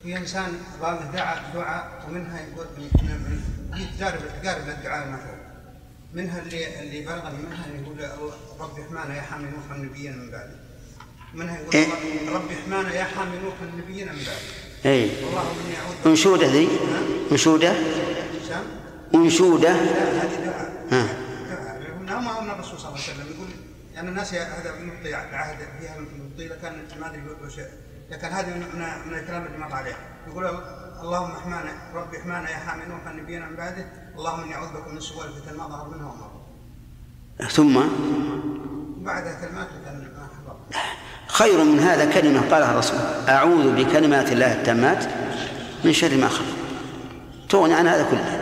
في إنسان ظالم دعاء ومنها يقول تقارب الدعاء المشهور، منها اللي بلغني منها يقول رب احمانا يا حامي نوح النبيين من بعد، منها يقول رب احمانا يا حامي نوح النبيين من بعد. اي انشوده ذي انشوده هذه دعاء هم الرسول صلى الله عليه وسلم يقول يعني الناس هذا مطلع عهد فيها مطيله كان ما ادري وش، لكن هذه من الكلام اللي مر عليه يقول اللهم احمانا رب احمانا يا حامي نوح النبيين من بعده اللهم اني اعوذ بك من سوء الفتن ما ظهر منها وما بطن. ثم بعدها كلمات كان خير من هذا كلمة قالها الرسول أعوذ بكلمات الله التامات من شر ما خلق، تغني عن هذا كله.